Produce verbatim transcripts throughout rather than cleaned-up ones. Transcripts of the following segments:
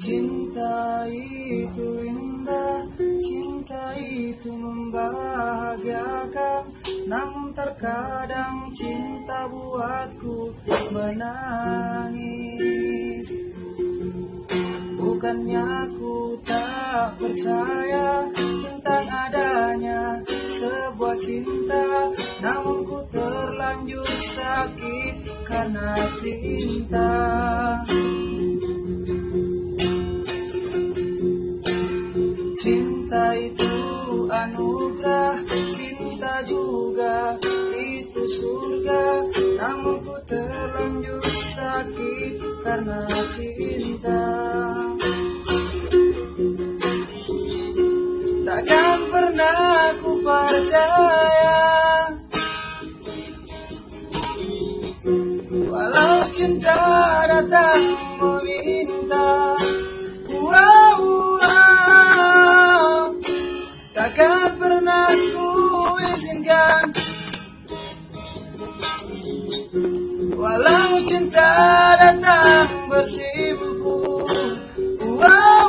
Cinta itu indah, cinta itu membahagiakan. Namun terkadang cinta buatku menangis. Bukannya ku tak percaya tentang adanya sebuah cinta, namun ku terlanjur sakit karena cinta. Cinta itu anugerah, cinta juga itu surga, namun ku terlanjur sakit karena cinta. Takkan pernah ku percaya, walau cinta datang meminta. Wow, wow, takkan pernah ku izinkan, walau cinta datang bersibukku. Wow,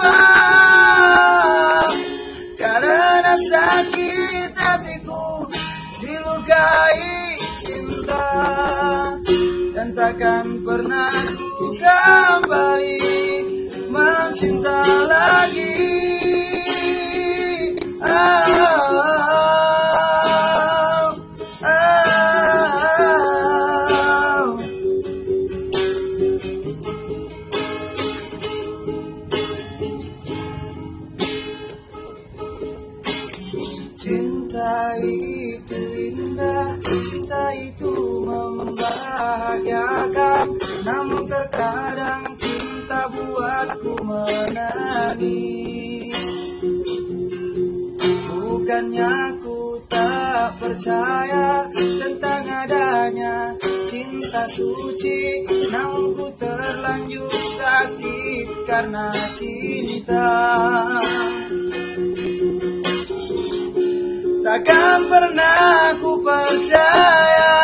wow, karena sakit hatiku dilukai cinta, dan takkan pernah ku kembali mencinta lagi. Oh, oh, oh. Cinta itu indah, cinta itu membahagiakan. Namun terkadang cinta buatku menangis. Bukannya ku tak percaya tentang adanya cinta suci, namun ku terlanjur sakit karena cinta. Takkan pernah ku percaya,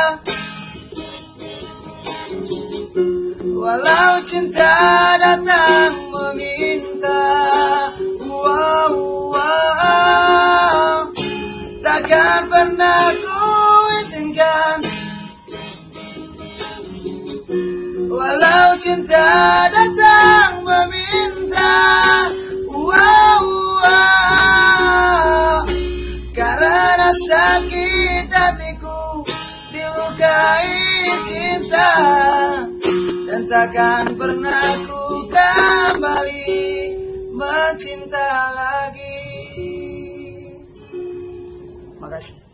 walau cinta datang meminta. Wow, wow, takkan pernah ku izinkan, walau cinta datang meminta. Wow, wow, karena sakit hatiku dilukai cinta, dan takkan pernah ku kembali mencinta lagi. Makasih.